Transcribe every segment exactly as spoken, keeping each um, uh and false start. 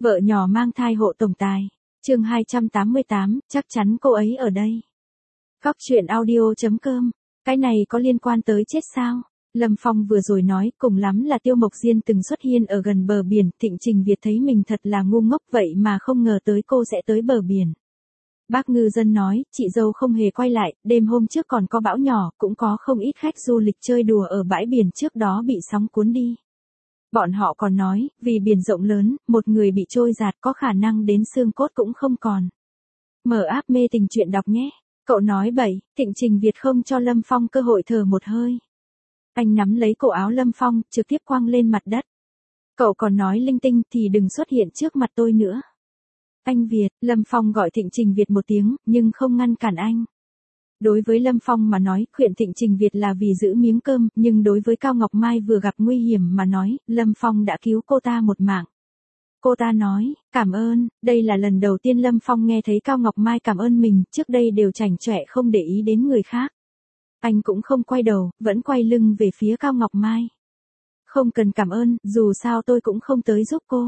Vợ nhỏ mang thai hộ tổng tài. Chương hai trăm tám mươi tám, chắc chắn cô ấy ở đây. Góc truyện audio chấm com. Cái này có liên quan tới chết sao? Lâm Phong vừa rồi nói, cùng lắm là Tiêu Mộc Diên từng xuất hiện ở gần bờ biển, Thịnh Trình Việt thấy mình thật là ngu ngốc vậy mà không ngờ tới cô sẽ tới bờ biển. Bác ngư dân nói, chị dâu không hề quay lại, đêm hôm trước còn có bão nhỏ, cũng có không ít khách du lịch chơi đùa ở bãi biển trước đó bị sóng cuốn đi. Bọn họ còn nói, vì biển rộng lớn, một người bị trôi giạt có khả năng đến xương cốt cũng không còn. Mở app mê tình truyện đọc nhé. Cậu nói bậy, Thịnh Trình Việt không cho Lâm Phong cơ hội thở một hơi. Anh nắm lấy cổ áo Lâm Phong, trực tiếp quăng lên mặt đất. Cậu còn nói linh tinh thì đừng xuất hiện trước mặt tôi nữa. Anh Việt, Lâm Phong gọi Thịnh Trình Việt một tiếng, nhưng không ngăn cản anh. Đối với Lâm Phong mà nói, khuyên Thịnh Trình Việt là vì giữ miếng cơm, nhưng đối với Cao Ngọc Mai vừa gặp nguy hiểm mà nói, Lâm Phong đã cứu cô ta một mạng. Cô ta nói, cảm ơn, đây là lần đầu tiên Lâm Phong nghe thấy Cao Ngọc Mai cảm ơn mình, trước đây đều chảnh chọe không để ý đến người khác. Anh cũng không quay đầu, vẫn quay lưng về phía Cao Ngọc Mai. Không cần cảm ơn, dù sao tôi cũng không tới giúp cô.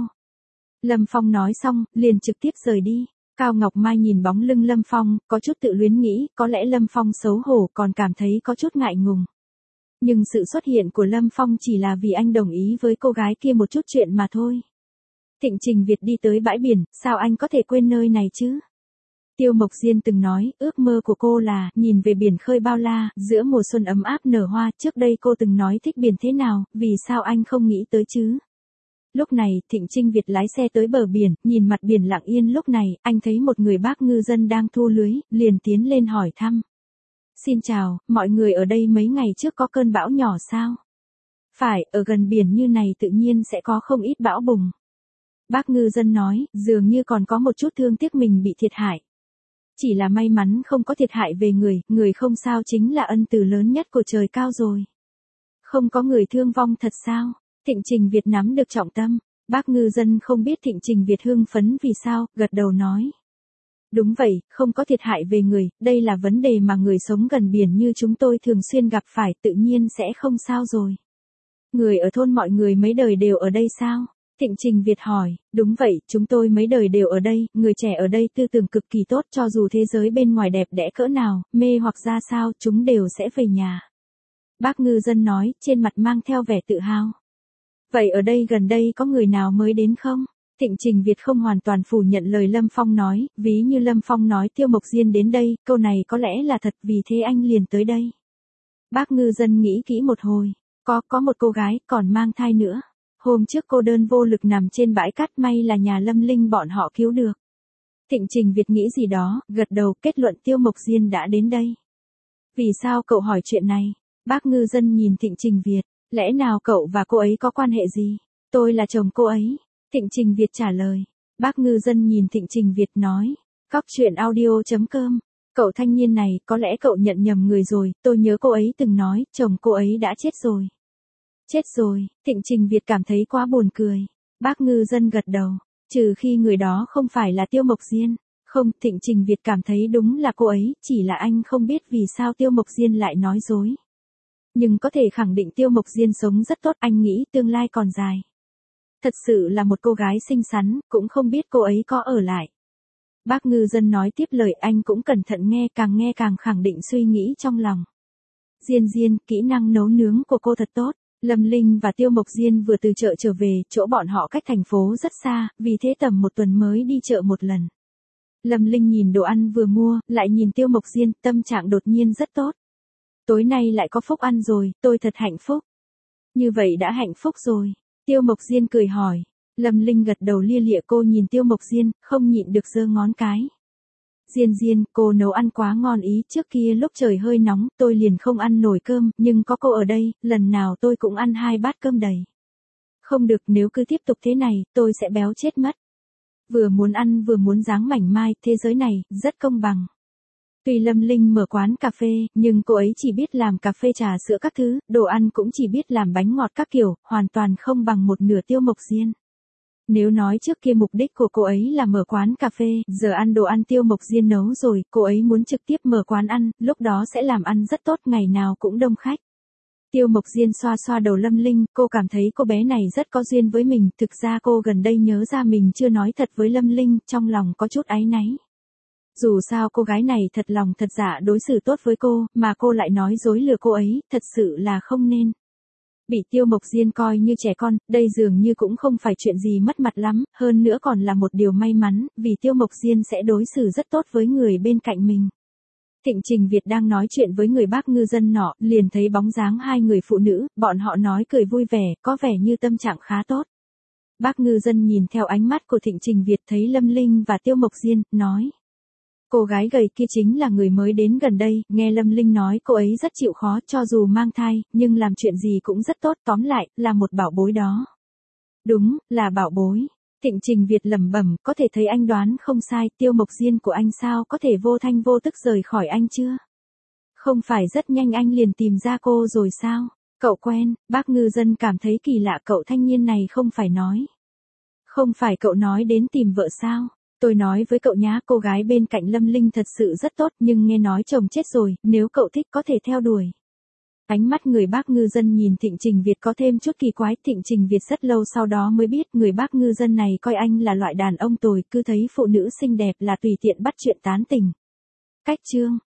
Lâm Phong nói xong, liền trực tiếp rời đi. Cao Ngọc Mai nhìn bóng lưng Lâm Phong, có chút tự luyến nghĩ, có lẽ Lâm Phong xấu hổ còn cảm thấy có chút ngại ngùng. Nhưng sự xuất hiện của Lâm Phong chỉ là vì anh đồng ý với cô gái kia một chút chuyện mà thôi. Thịnh Trình Việt đi tới bãi biển, sao anh có thể quên nơi này chứ? Tiêu Mộc Diên từng nói, ước mơ của cô là nhìn về biển khơi bao la, giữa mùa xuân ấm áp nở hoa, trước đây cô từng nói thích biển thế nào, vì sao anh không nghĩ tới chứ? Lúc này, Thịnh Trình Việt lái xe tới bờ biển, nhìn mặt biển lặng yên lúc này, anh thấy một người bác ngư dân đang thu lưới, liền tiến lên hỏi thăm. Xin chào, mọi người ở đây mấy ngày trước có cơn bão nhỏ sao? Phải, ở gần biển như này tự nhiên sẽ có không ít bão bùng. Bác ngư dân nói, dường như còn có một chút thương tiếc mình bị thiệt hại. Chỉ là may mắn không có thiệt hại về người, người không sao chính là ân từ lớn nhất của trời cao rồi. Không có người thương vong thật sao? Thịnh Trình Việt nắm được trọng tâm, bác ngư dân không biết Thịnh Trình Việt hưng phấn vì sao, gật đầu nói. Đúng vậy, không có thiệt hại về người, đây là vấn đề mà người sống gần biển như chúng tôi thường xuyên gặp phải, tự nhiên sẽ không sao rồi. Người ở thôn mọi người mấy đời đều ở đây sao? Thịnh Trình Việt hỏi, đúng vậy, chúng tôi mấy đời đều ở đây, người trẻ ở đây tư tưởng cực kỳ tốt, cho dù thế giới bên ngoài đẹp đẽ cỡ nào, mê hoặc ra sao, chúng đều sẽ về nhà. Bác ngư dân nói, trên mặt mang theo vẻ tự hào. Vậy ở đây gần đây có người nào mới đến không? Thịnh Trình Việt không hoàn toàn phủ nhận lời Lâm Phong nói, ví như Lâm Phong nói Tiêu Mộc Diên đến đây, câu này có lẽ là thật, vì thế anh liền tới đây. Bác ngư dân nghĩ kỹ một hồi, có, có một cô gái, còn mang thai nữa. Hôm trước cô đơn vô lực nằm trên bãi cát, may là nhà Lâm Linh bọn họ cứu được. Thịnh Trình Việt nghĩ gì đó, gật đầu, kết luận Tiêu Mộc Diên đã đến đây. Vì sao cậu hỏi chuyện này? Bác ngư dân nhìn Thịnh Trình Việt, lẽ nào cậu và cô ấy có quan hệ gì? Tôi là chồng cô ấy. Thịnh Trình Việt trả lời. Bác ngư dân nhìn Thịnh Trình Việt nói. Góc truyện audio chấm com. Cậu thanh niên này, có lẽ cậu nhận nhầm người rồi, tôi nhớ cô ấy từng nói, chồng cô ấy đã chết rồi. Chết rồi, Thịnh Trình Việt cảm thấy quá buồn cười. Bác ngư dân gật đầu, trừ khi người đó không phải là Tiêu Mộc Diên. Không, Thịnh Trình Việt cảm thấy đúng là cô ấy, chỉ là anh không biết vì sao Tiêu Mộc Diên lại nói dối. Nhưng có thể khẳng định Tiêu Mộc Diên sống rất tốt, anh nghĩ tương lai còn dài. Thật sự là một cô gái xinh xắn, cũng không biết cô ấy có ở lại. Bác ngư dân nói tiếp lời, anh cũng cẩn thận nghe, càng nghe càng khẳng định suy nghĩ trong lòng. Diên Diên, kỹ năng nấu nướng của cô thật tốt. Lâm Linh và Tiêu Mộc Diên vừa từ chợ trở về, chỗ bọn họ cách thành phố rất xa, vì thế tầm một tuần mới đi chợ một lần. Lâm Linh nhìn đồ ăn vừa mua, lại nhìn Tiêu Mộc Diên, tâm trạng đột nhiên rất tốt. Tối nay lại có phúc ăn rồi, tôi thật hạnh phúc. Như vậy đã hạnh phúc rồi. Tiêu Mộc Diên cười hỏi. Lâm Linh gật đầu lia lịa, cô nhìn Tiêu Mộc Diên, không nhịn được giơ ngón cái. Diên Diên, cô nấu ăn quá ngon ý, trước kia lúc trời hơi nóng, tôi liền không ăn nổi cơm, nhưng có cô ở đây, lần nào tôi cũng ăn hai bát cơm đầy. Không được, nếu cứ tiếp tục thế này, tôi sẽ béo chết mất. Vừa muốn ăn vừa muốn dáng mảnh mai, thế giới này, rất công bằng. Tuy Lâm Linh mở quán cà phê, nhưng cô ấy chỉ biết làm cà phê trà sữa các thứ, đồ ăn cũng chỉ biết làm bánh ngọt các kiểu, hoàn toàn không bằng một nửa Tiêu Mộc Diên. Nếu nói trước kia mục đích của cô ấy là mở quán cà phê, giờ ăn đồ ăn Tiêu Mộc Diên nấu rồi, cô ấy muốn trực tiếp mở quán ăn, lúc đó sẽ làm ăn rất tốt, ngày nào cũng đông khách. Tiêu Mộc Diên xoa xoa đầu Lâm Linh, cô cảm thấy cô bé này rất có duyên với mình, thực ra cô gần đây nhớ ra mình chưa nói thật với Lâm Linh, trong lòng có chút áy náy. Dù sao cô gái này thật lòng thật dạ đối xử tốt với cô, mà cô lại nói dối lừa cô ấy, thật sự là không nên. Bị Tiêu Mộc Diên coi như trẻ con, đây dường như cũng không phải chuyện gì mất mặt lắm, hơn nữa còn là một điều may mắn, vì Tiêu Mộc Diên sẽ đối xử rất tốt với người bên cạnh mình. Thịnh Trình Việt đang nói chuyện với người bác ngư dân nọ, liền thấy bóng dáng hai người phụ nữ, bọn họ nói cười vui vẻ, có vẻ như tâm trạng khá tốt. Bác ngư dân nhìn theo ánh mắt của Thịnh Trình Việt thấy Lâm Linh và Tiêu Mộc Diên, nói. Cô gái gầy kia chính là người mới đến gần đây, nghe Lâm Linh nói cô ấy rất chịu khó cho dù mang thai, nhưng làm chuyện gì cũng rất tốt, tóm lại, là một bảo bối đó. Đúng, là bảo bối. Thịnh Trình Việt lẩm bẩm, có thể thấy anh đoán không sai, Tiêu Mộc Diên của anh sao có thể vô thanh vô tức rời khỏi anh chưa? Không phải rất nhanh anh liền tìm ra cô rồi sao? Cậu quen, bác ngư dân cảm thấy kỳ lạ, cậu thanh niên này không phải nói. Không phải cậu nói đến tìm vợ sao? Tôi nói với cậu nhá, cô gái bên cạnh Lâm Linh thật sự rất tốt, nhưng nghe nói chồng chết rồi, nếu cậu thích có thể theo đuổi. Ánh mắt người bác ngư dân nhìn Thịnh Trình Việt có thêm chút kỳ quái, Thịnh Trình Việt rất lâu sau đó mới biết người bác ngư dân này coi anh là loại đàn ông tồi, cứ thấy phụ nữ xinh đẹp là tùy tiện bắt chuyện tán tình. Cách chương